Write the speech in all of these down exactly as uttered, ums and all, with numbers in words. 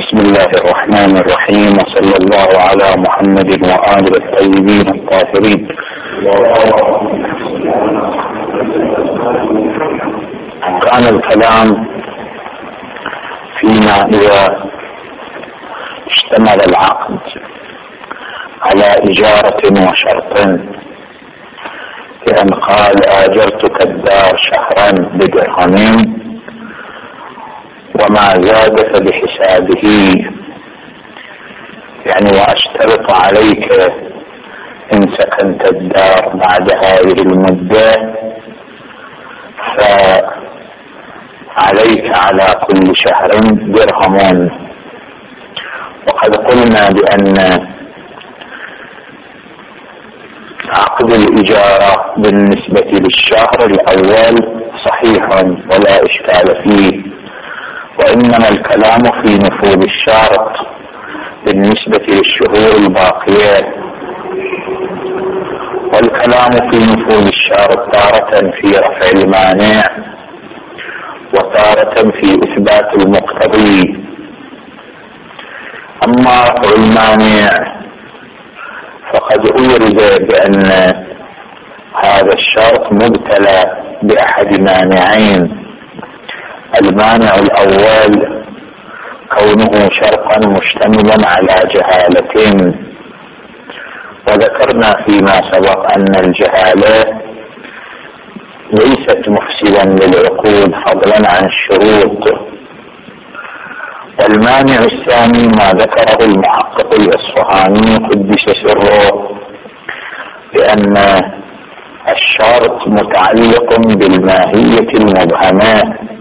بسم الله الرحمن الرحيم، وصلى الله على محمد وآله الطيبين الطاهرين. كان الكلام فيما إذا اشتمل العقد على إجارة وشرط، كأن قال آجرتك الدار شهرا بدرهمين وما زاد فبحسابه، يعني وأشترط عليك إن سكنت الدار بعد هذه المدة فعليك على كل شهر درهم. وقد قلنا بأن عقد الإجارة بالنسبة للشهر الأول صحيح ولا إشكال فيه، وإنما الكلام في نفوذ الشرط بالنسبة للشهور الباقية، والكلام في نفوذ الشرط تارة في رفع المانع وتارة في إثبات المقتضي. أما رفع المانع فقد أورد بأن هذا الشرط مبتلى بأحد مانعين: المانع الأول كونه شرطا مشتملا على جهالة، وذكرنا فيما سبق أن الجهالة ليست مفسدا للعقود فضلا عن الشروط. والمانع الثاني ما ذكره المحقق الإصفهاني قدس سره، بأن الشرط متعلق بالماهية المبهمة،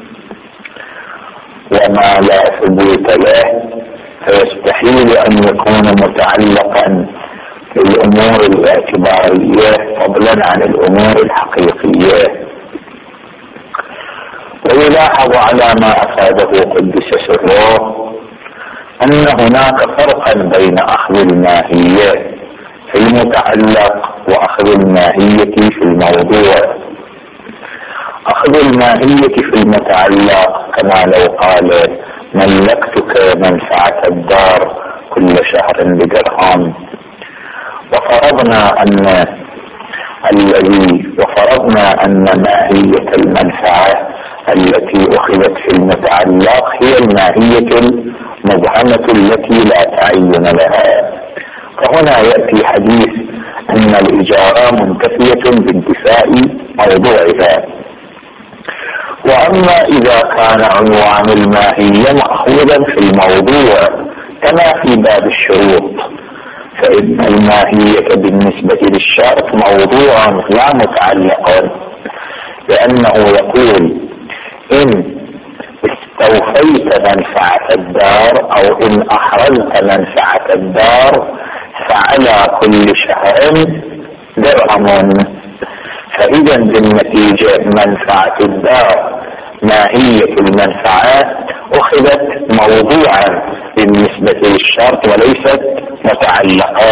وما لا ثبوت له فيستحيل أن يكون متعلقا بالأمور الاعتبارية فضلا عن الأمور الحقيقية. ويلاحظ على ما أفاده قدس سره أن هناك فرقا بين أخذ الماهية في المتعلق وأخذ الماهية في الموضوع. أخذ الماهية في المتعلق كما لو قال ملكتك منفعة الدار كل شهر بدرهم، وفرضنا أن الذي وفرضنا أن ماهية المنفعة التي أخذت في المتعلق هي الماهية المبهمة التي لا تعين لها، فهنا يأتي حديث أن الإجارة منتفية بانتفاء موضوعها. وأما إذا كان عنوان الماهية مأخوذا في الموضوع كما في باب الشروط، فإن الماهية بالنسبة للشرط موضوع لا متعلق، لأنه يقول إن استوفيت منفعة الدار أو إن أحرزت منفعة الدار فعلى كل شهر درهم. فإذا بالنتيجة منفعة الدار ماهية المنفعة أخذت موضوعا بالنسبة للشرط وليست متعلقا.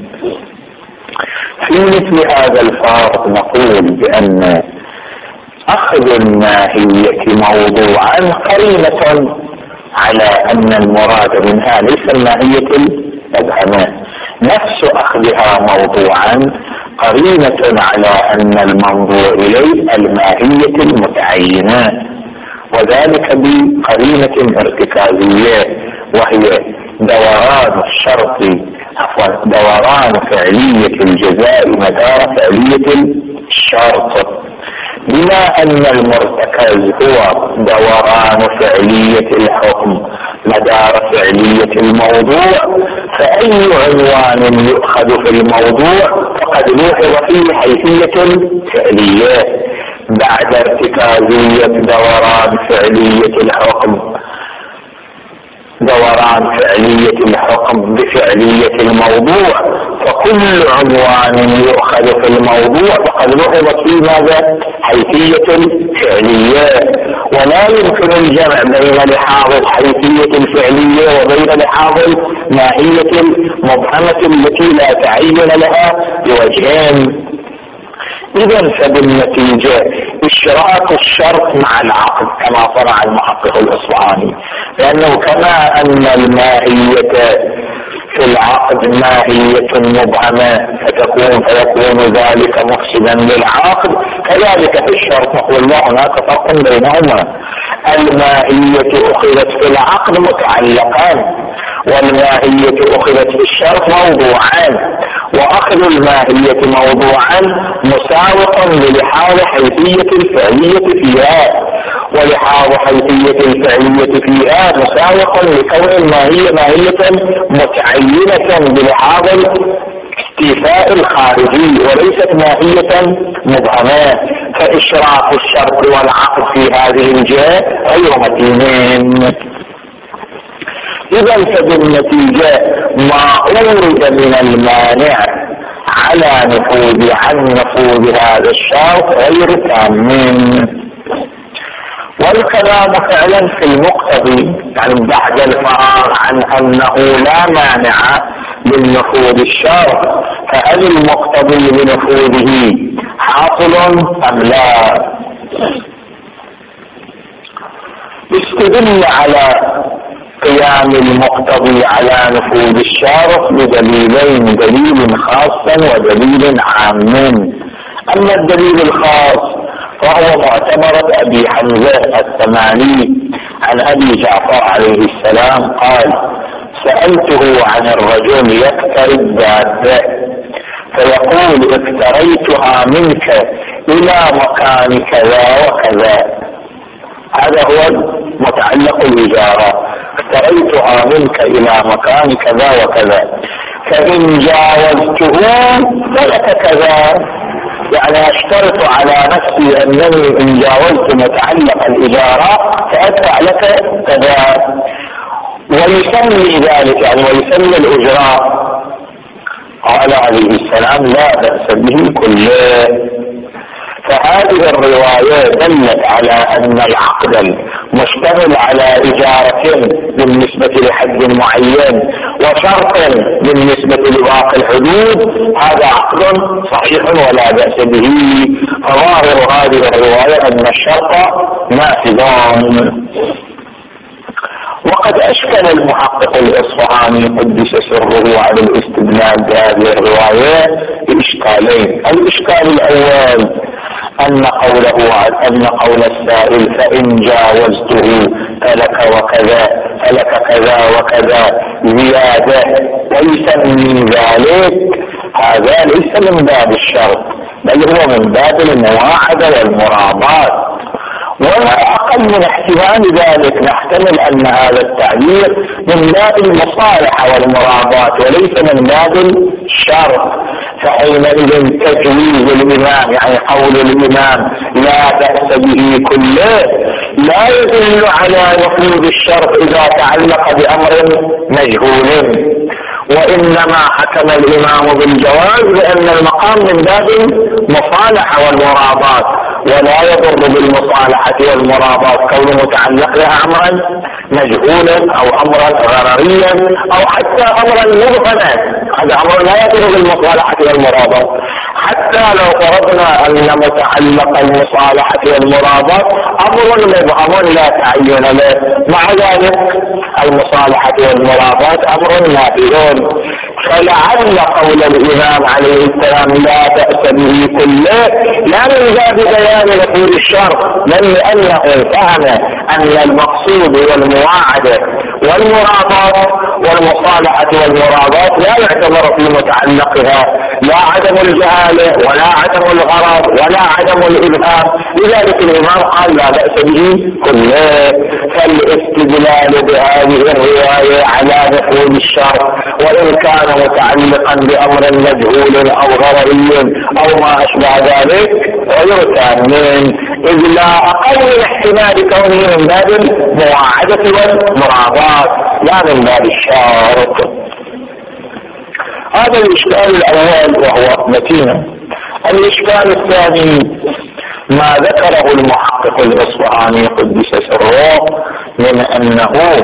في مثل هذا الفرق نقول بأن أخذ الماهية موضوعا قرينة على أن المراد منها ليس الماهية المبهمة، نفس أخذها موضوعا قرينة على أن المنظور إليه الماهية المتعينة، وذلك بقرينة ارتكازية وهي دوران الشرط عفوا دوران فعلية الجزاء مدار فعلية الشرط. بما أن المرتكز هو دوران فعلية الحكم مدار فعلية الموضوع، فأي عنوان يؤخذ في الموضوع فقد لوحظ فيه حيثية فعلية بعد ارتكازية دوران فعلية الحكم دوران فعلية الحكم بفعلية الموضوع، فكل عنوان يؤخذ في الموضوع فقد لوحظت فيه ماذا؟ حيثية فعلية. ولا يمكن الجمع بين لحاظ الحيثية الفعلية وبين لحاظ الماهية المبهمة التي لا تعين لها بوجهين. إذا فبالنتيجة اشتراك الشرط مع العقد كما صنع المحقق الإصفهاني، لأنه كما أن الماهية في العقد ماهية مبهمة فتكون فيكون ذلك مفسدا للعقد، كذلك في الشرط نقول لا، هناك فرق بينهما. الماهية أخذت في العقد متعلقان، والماهية أخذت في الشرط موضوعان، وأخذ الماهية موضوعا مساوق للحاظ حيثية الفعلية فيها، ولحاظ حيثية الفعلية فيها مساوق لكون الماهية ماهية متعينة بلحاظ الاستيفاء الخارجي وليست ماهية مبهمة، فإشراف الشرط والعقد في هذه الجهة غير متينين. إذا فبالنتيجة ما أورد من المانع على نفوذ عن نفوذ هذا الشرط غير تامين. والكلام فعلا في المقتضي يعني بعد الفراغ عن أنه لا مانع للنفوذ الشرط، فهل المقتضي لنفوذه حاصل أم لا؟ استدل على قيام المقتضي على نفوذ الشرط بدليلين، دليل خاص ودليل عام. أما الدليل الخاص فهو معتبرة أبي حمزة الثماني عن أبي جعفر عليه السلام قال: سألته عن الرجل يقتري الدابة فيقول اقتريتها منك إلى مكان كذا وكذا، هذا هو متعلق الإجارة، اقتريتها منك إلى مكان كذا وكذا، فإن جاوزته فلك كذا، يعني اشترط على نفسي أنني إن جاوزت متعلق الإجارة فأدفع لك كذا، ويسمي ذلك يعني ويسمي الإجراء. قال عليه السلام: لا بأس به كله. فهذه الرواية دلت على أن العقد مشتمل على إجارة بالنسبة لحد معين وشرط بالنسبة لباقي الحدود، هذا عقد صحيح ولا بأس به. فظاهر هذه الرواية أن الشرط نافذ. وقد أشكل المحقق الإصفهاني قدس سره على الاستدلال بهذه الرواية بإشكالين. الإشكال الأول أن قوله أن قول السائل فإن جاوزته فلك وكذا فلك كذا وكذا زيادة ويسمي ذلك، هذا ليس من باب الشرط بل هو من باب المواعدة والمرابات، ولا أقل من احتمال ذلك نحتمل أن هذا التعبير من باب المصالحة والمرابات وليس من باب الشرط. فحينئذ تجويز الإمام يعني قول الإمام لا بأس به كله لا يدل على نفوذ الشرط إذا تعلق بأمر مجهول، وإنما حكم الإمام بالجواز لأن المقام من باب المصالحة والمرابات، ولا يضر بالمصالحة والمرابات كون متعلق لها أمرا مجهولا أو أمرا غرريا أو حتى أمرا مبهما، هذا أمر لا يضر بالمصالحة والمرابات. حتى لو فرضنا أن متعلق المصالحة والمرابات أمر مبهم لا تعين له، مع ذلك المصالحة والمرابات أمر نافذ. فلعل قول الإمام عليه السلام لا بأس به كله لا من باب بيان نفوذ الشرط، بل لأنه فهم أن المقصود والمواعدة والمرابات والمصالحة والمرابات لا يعتبر في متعلقها لا عدم الجهالة ولا عدم الغرض ولا عدم الإبهام، لذلك الإمام قال لا بأس به كله. فالاستدلال بهذه الرواية على نفوذ الشرط وإن كان متعلقا بأمر مجهول أو غرضي أو ما أشبه ذلك غير تامين، إذ لا أقل من احتمال كونه من باب المواعدة والمرابات لا من باب الشرط. هذا الإشكال الأول وهو متين. الإشكال الثاني ما ذكره المحقق الإصفهاني قدس سره من أنه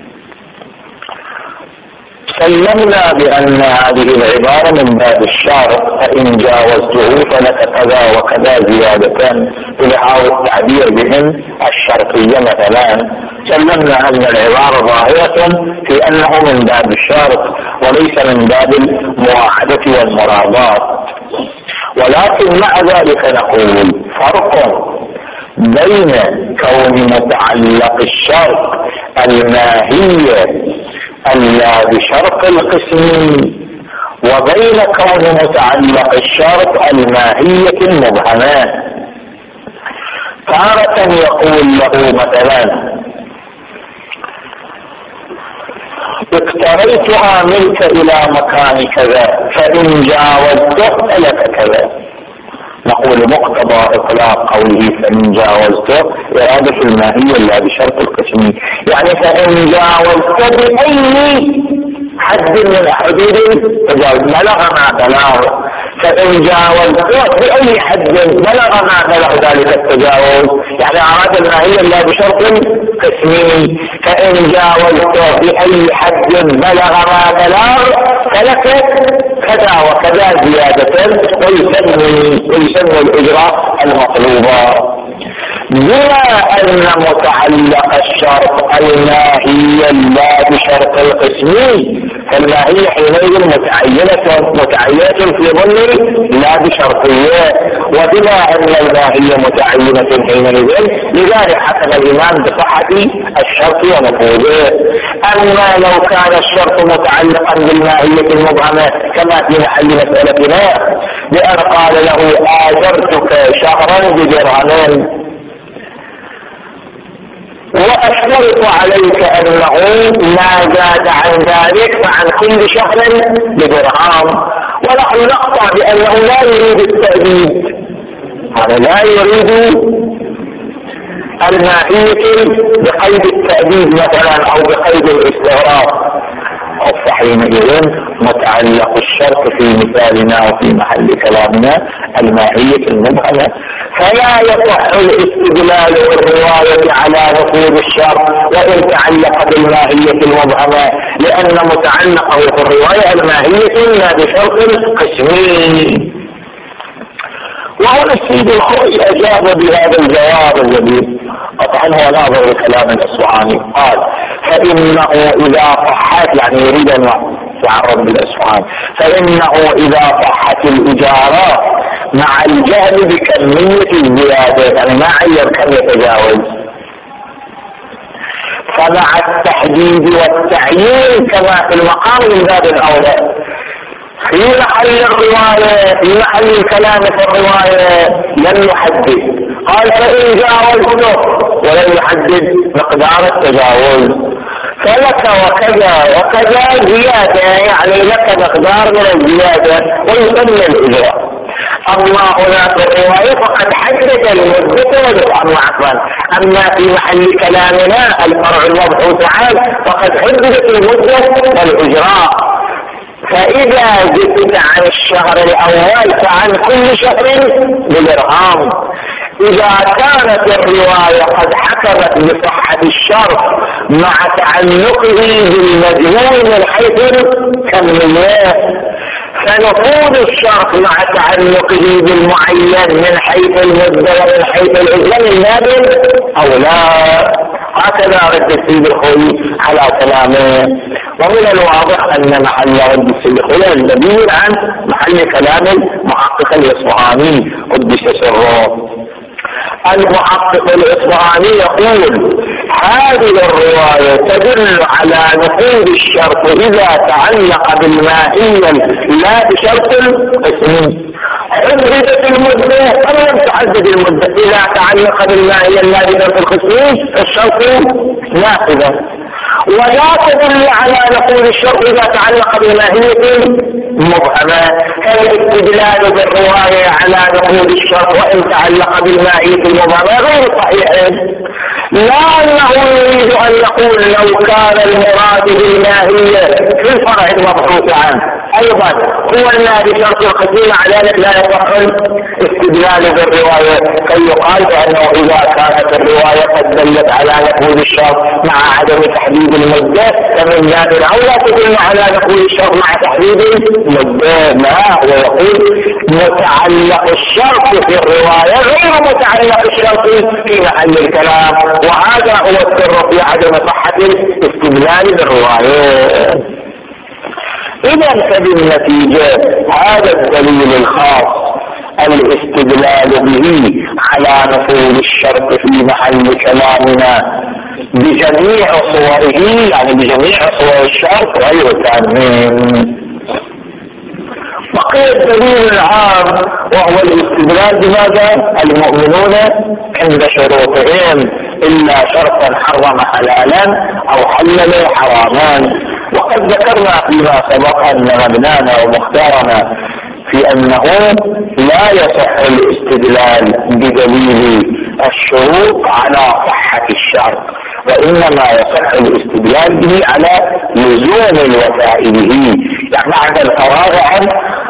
سلمنا بأن هذه العبارة من باب الشرط فإن جاوزته فلك كذا وكذا زيادة بلحاظ التعبير بهم الشرطية مثلا، سلمنا أن العبارة ظاهرة في أنه من باب الشرط وليس من باب المواعدة والمراضات، ولكن مع ذلك نقول فرق بين كون متعلق الشرط الماهية اللا بشرط القسم وبين كون متعلق الشرط الماهية المبهمة. تارة يقول له مثلا اقتريتها منك الى مكان كذا فان جاوزته فلك كذا، نقول مقتضى اطلاق قوله فان جاوزته ارادة الماهية لا بشرط القسم، يعني فان جاوزته باي حد من حدود التجاوز بلغ ما بلغ، فان جاوزته باي حد بلغ ما بلغ ذلك التجاوز، يعني اراد الماهية لا بشرط قسمي، فان جاوزته باي حد بلغ ما بلغ فلك كذا وكذا زيادة ويسمى ويسمى الاجراء المطلوبة. بما ان متعلق الشرط الماهية لا بشرط القسمي فالماهية حينئذ متعينة متعينة في ظل لا بشرطية، وبما ان الماهية متعينة حينئذ لذلك حكم الامام بصحة الشرط ونفوذه. اما لو كان الشرط متعلقا بالماهية المبهمة كما في محل مسألتنا بأن قال له آجرتك شهرا بدرهم وأشترط عليك أنه ما زاد عن ذلك فعن كل شهر بدرهم، ونحن نقطع بأنه لا يريد التأديب، هذا لا يريد الماهية بقيد التأديب مثلا أو بقيد الاستغراق، حينئذ متعلق الشرط في مثالنا وفي محل كلامنا الماهية المبهمة، فلا يصح الاستدلال بالرواية على نفوذ الشرط وإن تعلق بالماهية المبهمة، لأن متعلقه في الرواية الماهية لا بشرط قسمي. وهنا السيد الخوي أجاب بهذا الجواب الذي قطعا هو ناظر لكلام الأصفهاني، قال فإنه إذا صحت، يعني يريد أن يتعرض بالأصفهاني، فإنه إذا صحت الإجارة مع الجهل بكمية الزيادة، يعني ما عير كم يتجاوز، فمع التحديد والتعيين كما في المقام من باب الأولى في محل الرواية في محل الكلام في الرواية لم يحدد، قال فإن جاوزته ولم يحدد مقدار التجاوز فلك وكذا وكذا زيادة، يعني لك مقدار من الزيادة ويسمى الإجراء. أما هنا في الرواية فقد حدد المدة والإقامة عفوا، أما في محل كلامنا الفرع المبحوث عنه فقد حددت المدة والإجراء، فإذا زدت عن الشهر الأول فعن كل شهر بدرهم. إذا كانت الرواية قد حكمت بصحة الشرط مع تعلقه بالمجموع من حيث الكمية، فنفوذ الشرط مع تعلقه بالمعين من حيث المدة ومن حيث الإجمال من باب أولى. هكذا رد السيد الخوي على كلامه، ومن الواضح أن محل رد السيد الخوي الذي عن محل كلام المحقق الإصفهاني قدس سره. المحقق الإصفهاني يقول هذه الرواية تدل على نفوذ الشرط إذا تعلق بالماهية لا بشرط القسم، حددت المدة أم لم تحدد المدة، إذا تعلق بالماهية لا بشرط القسم الشرط نافذة، ولا تدل على نفوذ الشرط إذا تعلق بالماهية مبهمة، فالاستدلال بالرواية على نفوذ الشرط وإن تعلق بالماهية المبهمة غير صحيح، لا أنه يريد أن يقول لو كان المراد بالماهية في في الفرع المبحوث عنه ايضا هو الذي شرط القسيمة على ذلك لا يصح الاستدلال بالرواية، فيقال بانه اذا كانت الرواية قد دلت على نفوذ الشرط مع عدم تحديد المدة فمن باب الاولى تدل على نفوذ الشرط مع تحديد المدة. لا، هو يقول متعلق الشرط في الرواية غير متعلق الشرط في محل الكلام، وهذا هو السر في عدم صحة الاستدلال بالرواية. إذا فبالنتيجة هذا الدليل الخاص الاستدلال به على نفوذ الشرط في محل كلامنا بجميع صوره، يعني بجميع صور الشرط غير تامين. بقي الدليل العام وهو الاستدلال بماذا؟ المؤمنون عند شروطهم إلا شرطا حرم حلالا أو حلل حراما. وقد ذكرنا فيما سبق أن مبنانا ومختارنا في أنه لا يصح الاستدلال بدليل الشروط على صحة الشرط، وإنما يصح الاستدلال به على لزوم الوفاء به، يعني بعد الفراغ عن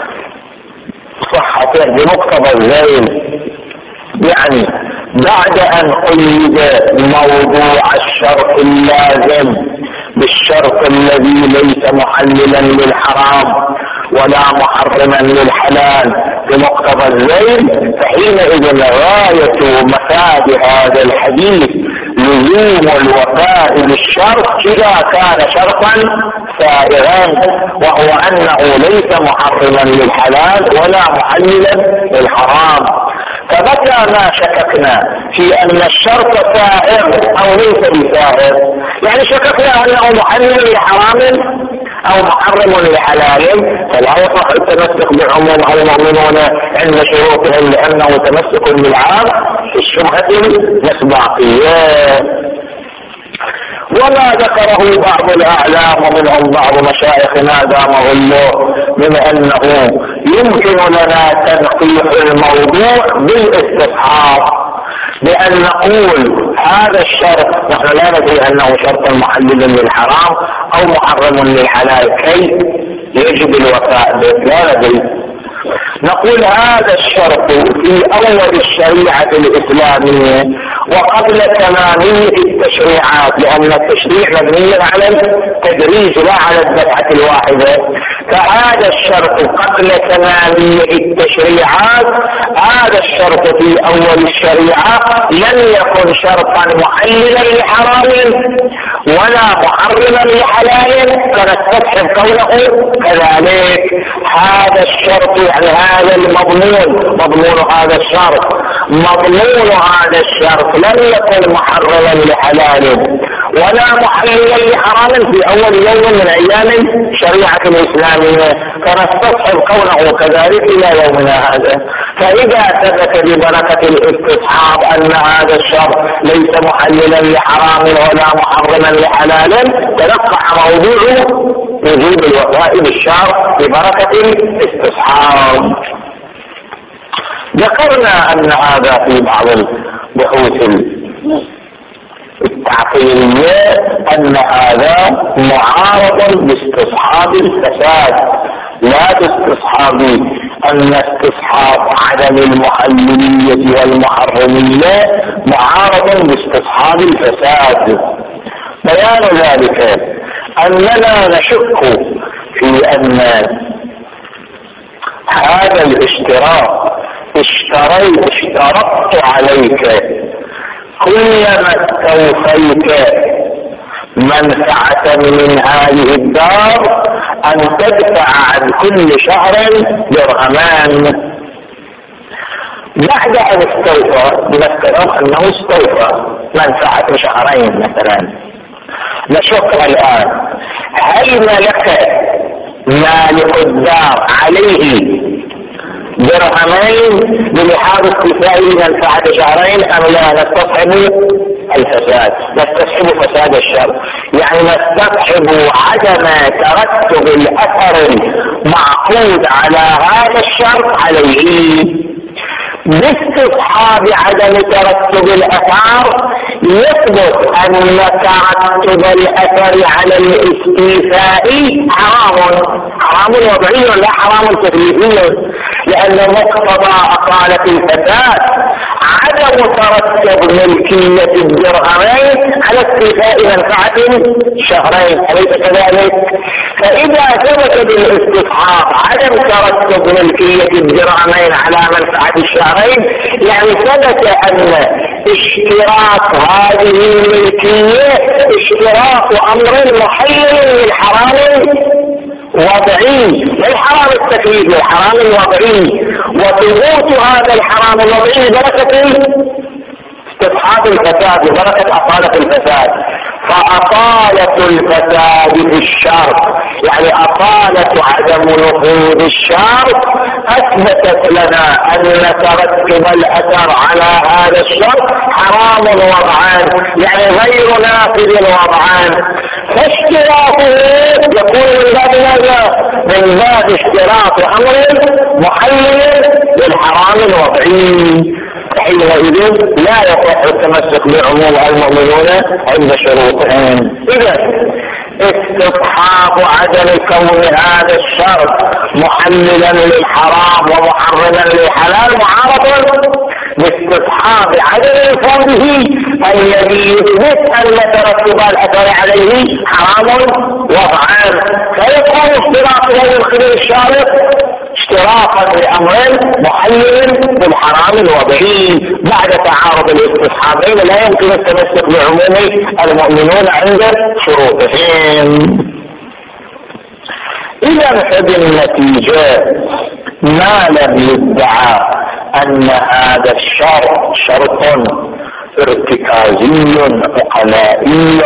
صحته بمقتضى الذيل، يعني بعد أن قيد موضوع الشرط اللازم بالشرط الذي ليس محللا للحرام ولا محرما للحلال بمقتضى الذيل، فحينئذ غاية مفاد هذا الحديث لزوم الوفاء بالشرط إذا كان شرطا سائغا، وهو أنه ليس محرما للحلال ولا محللا للحرام. فمتى ما شككنا في أن الشرط سائغ أو ليس بسائغ، يعني شككنا أنه محلل لحرام أو محرم لحلال، فلا يصح التمسك بعموم المؤمنون عند شروطهم لأنه تمسك بالعام في الشبهة المصداقية. وما ذكره بعض الأعلام ومنهم بعض مشايخنا دامه الله من أنه يمكن لنا تنقيح الموضوع بالاستصحاب، بأن نقول هذا الشرط نحن لا ندري أنه شرط محلل للحرام أو محرم للحلال كي يجب الوفاء به، لا ندري. نقول هذا الشرط في أول الشريعة الإسلامية وقبل تمامية التشريعات، لأن التشريع مبني على التدريج لا على الدفعة الواحدة، فهذا الشرط قبل تمامية التشريعات هذا الشرط في أول الشريعة لم يكن شرطا محللا لحرام ولا محرما لحلال، فنستسحب كونه كذلك. هذا الشرط يعني هذا المضمون، مضمون هذا الشرط مضمون هذا الشرط لم يكن محرما لحلال ولا محللا لحرام في أول يوم من أيام الشريعة الإسلامية، فنستصحب كونه كذلك إلى يومنا هذا. فإذا ثبت ببركة الاستصحاب أن هذا الشرط ليس محللا لحرام ولا محرما لحلال، تنقح موضوع وجوب الوفاء بالشرط ببركة الاستصحاب. ذكرنا أن هذا في بعض البحوث التعقيدية أن هذا معارض باستصحاب الفساد، لا باستصحاب أن استصحاب عدم المحللية والمحرمية معارض باستصحاب الفساد. بيان ذلك أننا نشك في أن هذا الاشتراط اشتريت اشترطت عليك كلما استوفيت منفعة من هذه الدار أن تدفع عن كل شهر درهمان. بعد أن استوفى نفترض أنه استوفى منفعة شهرين مثلا، نشك الآن هل ملك مالك الدار عليه درهمين بلحاظ استيفائه منفعة شهرين أم لا؟ نستصحب الفساد، نستصحب فساد الشر، يعني نستصحب عدم ترتب الأثر المعقود على هذا الشر عليه. باستصحاب عدم ترتب الأثار يثبت أن ترتب الأثر على الاستيفاء حرام، حرام وضعي لا حرام تكليفي، لأن مقتضى أصالة الفساد عدم ترتب ملكية الدرهمين على استيفاء منفعة شهرين، أليس كذلك؟ فإذا ثبت بالاستصحاب عدم ترتب ملكية الدرهمين على منفعة الشهرين، يعني ثبت أن اشتراك هذه الملكية اشتراك أمر محلل للحرام وضعي، للحرام التكليفي للحرام الوضعي، وثبوت هذا الحرام الوضعي بركة استصحاب الفساد وبركة أصالة الفساد. فأصالة الفساد في الشرط يعني أصالة عدم نفوذ الشرط أثبتت لنا أن ترتب الأثر على هذا الشرط حرام وضعان، يعني غير نافذ وضعان، فاشتراطه يكون من باب ماذا؟ من باب اشتراط أمر محلل للحرام الوضعي. حينئذ لا يصح التمسك بعموم المؤمنون عند شروطهم. إذا استصحاب عدم كون هذا الشرط محللا للحرام ومحرما للحلال معارض باستصحاب عدم فضله الذي يثبت أن ترتب الأثر عليه حرام وضعان، فيكون اشتراطه من خلال الشارط اشتراطا لأمر محلل بالحرام الوضعي. بعد تعارض الاستصحابين لا يمكن التمسك بعموم المؤمنون عند شروطهم. إذا فبالنتيجة ما لم يدعى أن هذا الشرط شرط ارتكازي عقلائي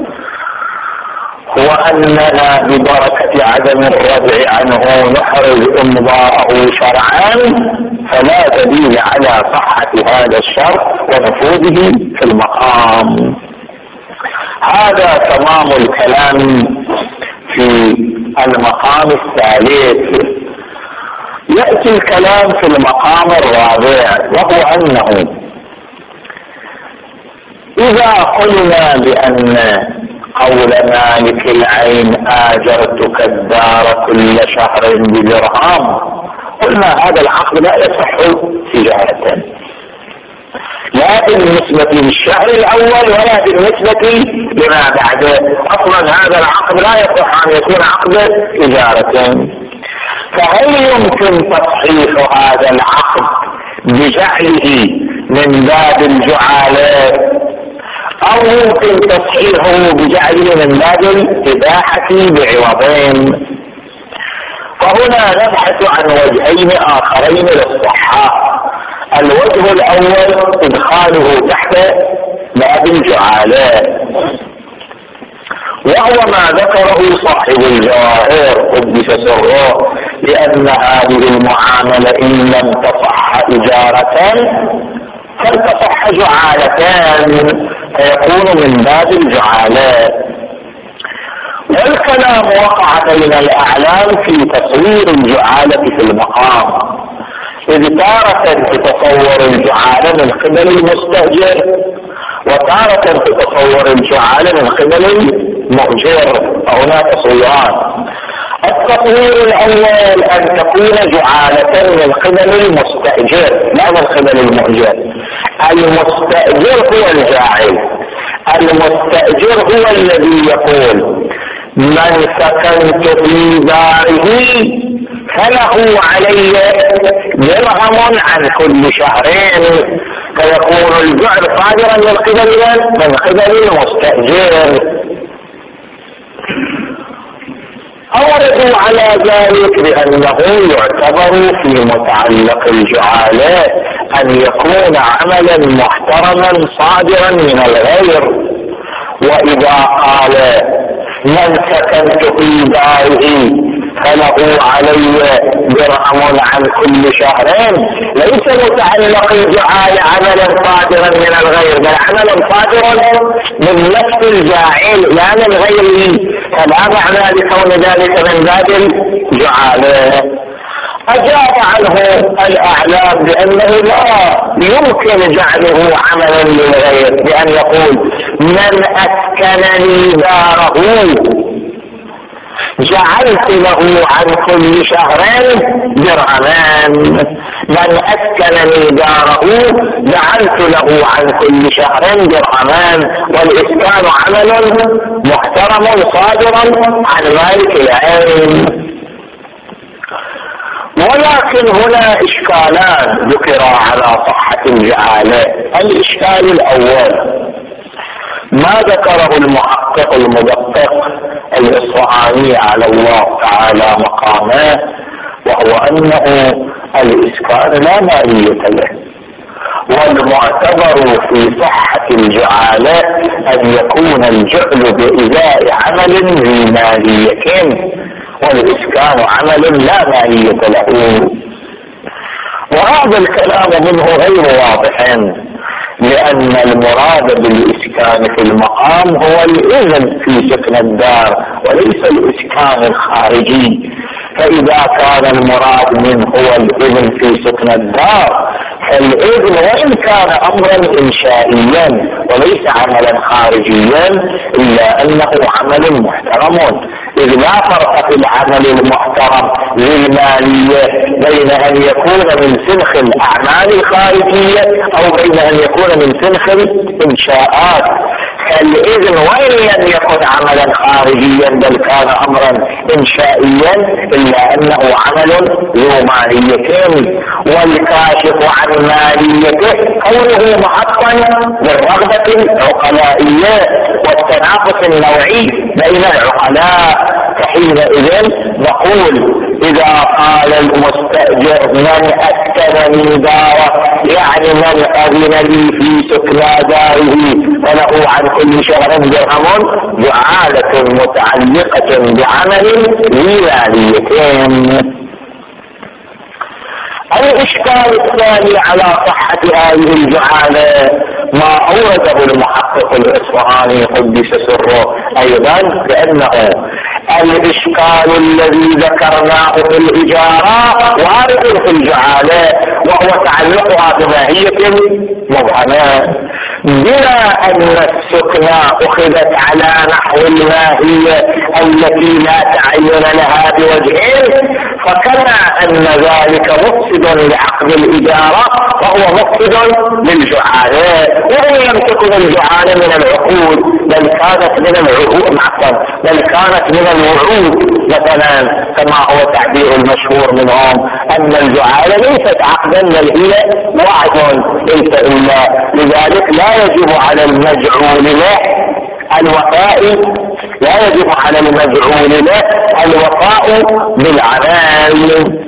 وأننا ببركة عدم الردع عنه نحرز إمضاءه شرعا، فلا دليل على صحة هذا الشرط ونفوذه في المقام. هذا تمام الكلام في المقام الثالث. يأتي الكلام في المقام الرابع، وهو أنه إذا قلنا بأن قول مالك العين آجرتك الدار كل شهر بدرهم، قلنا هذا العقد لا يصح تجارة، لا بالنسبة للشهر الأول ولا بالنسبة لما بعده. أصلا هذا العقد لا يصح أن يكون عقد تجارة. فهل يمكن تصحيح هذا العقد بجعله من باب الجعالات، أو يمكن تصحيحه بجعله من باب الإباحة بعوضين؟ فهنا نبحث عن وجهين آخرين للصحة. الوجه الأول إدخاله تحت باب الجعالات، وهو ما ذكره صاحب الجواهر قدس سره، لأن هذه المعاملة إن لم تصح إجارة فلتصح جعالتان، فيكون من باب الجعالات. والكلام وقع بين الأعلام في تصوير الجعالة في المقام، إذ تارة تتصور الجعالة من قبل المستأجر، وتارة تتصور الجعالة من قبل المؤجر، هنا تصويران. التصوير الأول أن تكون جعالة من قبل المستأجر لا من قبل المؤجر. المستأجر هو الجاعل، المستأجر هو الذي يقول من سكنت في داره فله علي درهم عن كل شهرين، فيكون الجعل صادرا من قبل من قبل المستأجر. أوردوا على ذلك بأنه يعتبر في متعلق الجعالة أن يكون عملا محترما صادرا من الغير. وإذا قال من سكنت في داره فله علي درهم عن كل شهرين، ليس متعلق الجعالة عملا صادرا من الغير، بل عملا صادرا من نفس الجاعل لا من غيره، فلا معنى لكون ذلك من باب الجعالة. أجاب عنه الأعلام بأنه لا يمكن جعله عملا للغير، بأن يقول من أسكنني داره جعلت له عن كل شهر درهمان، من أسكنني داره جعلت له عن كل شهر درهمان، والإسكان عمل محترم صادر عن مالك العين. ولكن هنا إشكالان ذكر على صحة الجعالة. الإشكال الأول ما ذكره المحقق المدقق الإصفهاني على الله تعالى مقامه، وهو أنه الإسكان لا مالية له، والمعتبر في صحة الجعالة أن يكون الجعل بإزاء عمل ذي مالية، والإسكان عمل لا مالية له. وهذا الكلام منه غير واضح، لأن المراد بالإسكان في المقام هو الإذن في سكن الدار وليس الإسكان الخارجي. فإذا كان المراد منه هو الإذن في سكن الدار، فالإذن وإن كان أمرا إنشائيا وليس عملا خارجيا إلا أنه عمل محترم، إذ لا فرق في العمل المحترم للمالية بين أن يكون من سنخ الأعمال الخارجية أو بين أن يكون من سنخ الإنشاءات. فالإذن وإن لم يكن عملا خارجيا بل كان أمرا إنشائيا إلا أنه عمل ذو ماليتين، والكاشف عن ماليته كونه محطا للرغبة العقلائية والتنافس النوعي بين العقلاء. فحينئذ نقول إذا قال المستأجر من أسكنني داره يعني من أذن لي في سكنى داره فله عن كل شهر درهم، جعالة متعلقة بعمل ذي ماليتين. الإشكال الثاني على صحة هذه الجعالة ما أورده المحقق الإصفهاني قدس سره أيضا، بأنه الإشكال الذي ذكرناه في الإجارة وارد في الجعالة، وهو تعلقها بماهية مبهمة، بما أن السكنى أخذت على نحو الماهية التي لا تعين لها بوجهين، فكما أن ذلك مفسد لعقد الإجارة فهو مفسد للجعالة، وإن لم تكن الجعالة من العقود بل كانت من العقود عفوا بل كانت من الوعود مثلا، كما هو تعبير المشهور منهم أن الجعالة ليست عقدا بل هي وعد ليس إلا. لذلك لا يجب على المجعول له الوفاء لا يجب على المجعول له الوفاء بالعمل.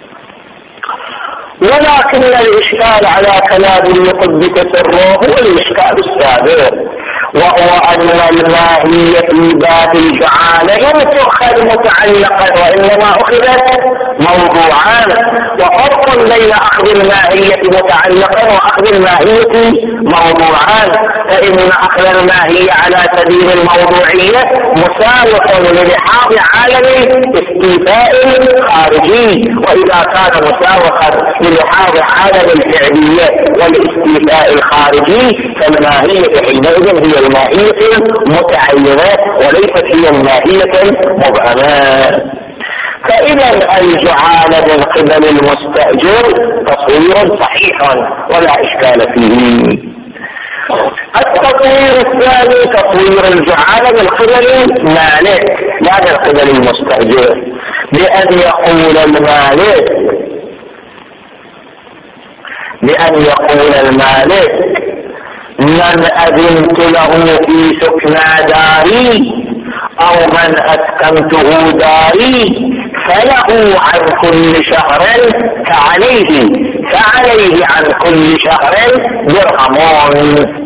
ولكن الإشكال على كلام المقدس سره هو الإشكال السابق، وهو أن الماهية في باب الجعالة لم تؤخذ متعلقا وإنما أخذت موضوعا، وفرق بين أخذ الماهية متعلقا وأخذ الماهية موضوعا، فإن أخذ الماهية على سبيل الموضوعية مساوق للحاظ عالم استيفاء خارجي، وإذا كان مساوقا للحاظ عالم الفعلية والاستيفاء الخارجي فالماهية حينئذ هي الماهية متعينة وليست هي الماهية مبهمة. فإذا الجعالة من قبل المستأجر تصوير صحيح ولا إشكال فيه. التصوير الثاني تصوير الجعالة من قبل المالك لا من قبل المستأجر، بأن يقول المالك بأن يقول المالك من أذنت له في سكنى داري أو من أسكنته داري فله عن كل شهر فعليه فعليه عن كل شهر درهمون.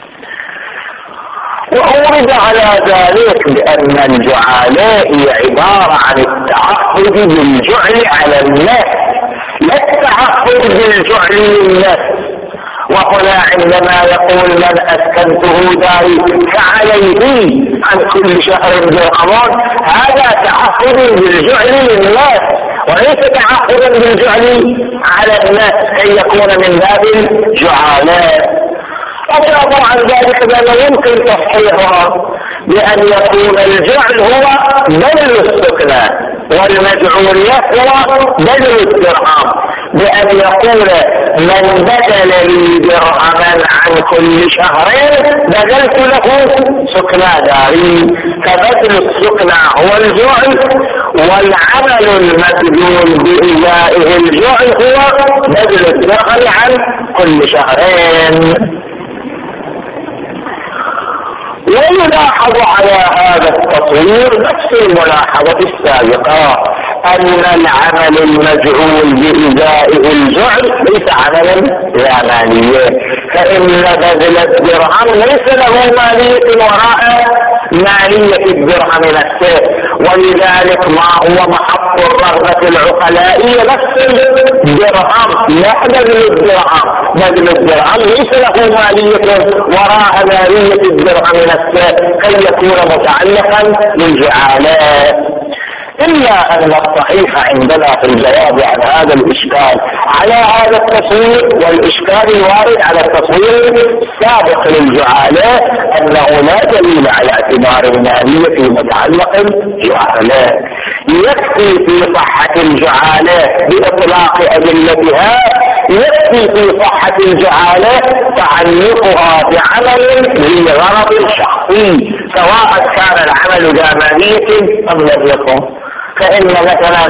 وأورد على ذلك بأن الجعالة هي عبارة عن التعهد بالجعل على الناس لا التعهد بالجعل للناس. وهنا عندما يقول من أسكنته داري فعليه عن كل شهر درهمون هذا تعهد بالجعل للناس، وليس تعاقبا بالجعل على الناس كي يكون من باب الجعلاء. أجاب عن ذلك بأنه يمكن تصحيحها بأن يكون الجعل هو بدل السكنى والمجعولية هو بدل الدرهم، بأن يقول من بدل لي درهما عن كل شهر بدلت له سكنى داري، فبدل السكنى هو الجعل، والعمل المبذول بإزائه الجعل هو بدل الدرهم عن كل شهرين. ويلاحظ على هذا التصوير نفس الملاحظة السابقة أن العمل المجعول بإزائه الجعل ليس عملا لا مالية، فإن بذل الدرهم ليس له مالية وراء مالية الدرهم نفسه، ولذلك ما هو محط الرغبة العقلائية نفس الدرهم لا بذل الدرهم. بذل الدرهم ليس له مالية وراء مالية الدرهم نفسه كي يكون متعلقا بالجعالات. إلا أن الصحيح عندنا في الجواب عن هذا الإشكال على هذا التصوير، والإشكال الوارد على التصوير السابق للجعالات، أنه لا دليل على اعتبار المالية في متعلق الجعالات. يكفي في صحة الجعالات بإطلاق أدلتها، يكفي في صحة الجعالات تعلقها بعمل ذي غرض شخصي، سواء كان العمل ذا مالية أم لم يكن. فإن مثلا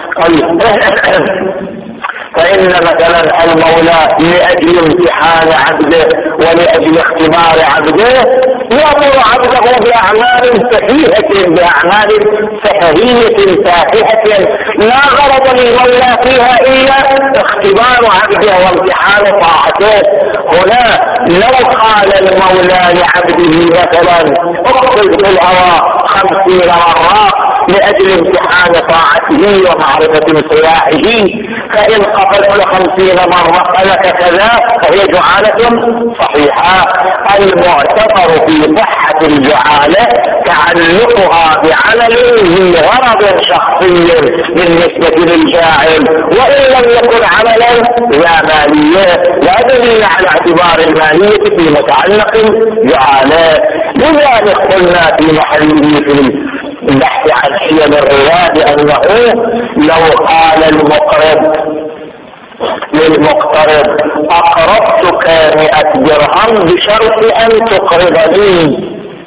فإن مثلا المولى لأجل امتحان عبده ولأجل اختبار عبده يأمر عبده بأعمال سفيهة بأعمال سفهية تافهة لا غرض للمولى فيها إلا اختبار عبده وامتحان طاعته. هنا لو قال المولى لعبده مثلا اخرج بالهوى خمسين مرة لأجل امتحان طاعته ومعرفة صلاحه، فإن قبلت خمسين مرة فلك كذا فهي جعالة صحيحة. المعتبر في صحة الجعالة تعلقها بعمل ذي غرض شخصي بالنسبة للجاعل، وإن لم يكن عملا لا مالية، لا دليل على اعتبار المالية في متعلق الجعالة. لذلك قلنا في محله في البحث عن حيل الرواد أنه لو قال المقرض للمقترض أقرضتك مئة درهم بشرط أن تقرضني،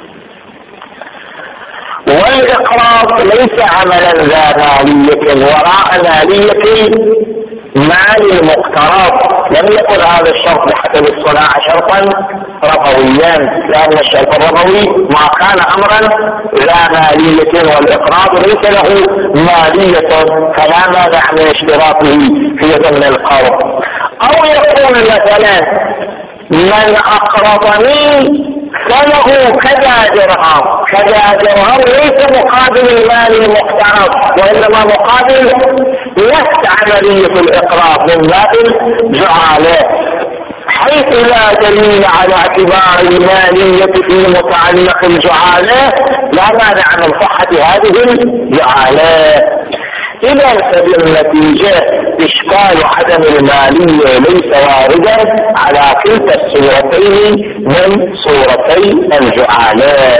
والإقراض ليس عملا ذا مالية وراء مالية مال المقترض، لم يكن هذا الشرط بحسب الصناعة شرطا ربويا، لأن الشرط الربوي ما كان أمرا لا مالية، والإقراض ليس له مالية فلا مانع من اشتراطه في ضمن القرض. أو يقول مثلا من أقرضني فله كذا درهم، كذا درهم ليس مقابل المال المقترض وإنما مقابل نفس عملية الإقراض من باب الجعالة، حيث لا دليل على اعتبار المالية في متعلق الجعالة لا مانع من صحة هذه الجعالة. إذا فبالنتيجة إشكال عدم المالية ليس واردا على كلتا الصورتين من صورتي الجعالة.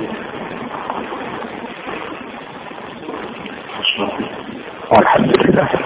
والحمد لله.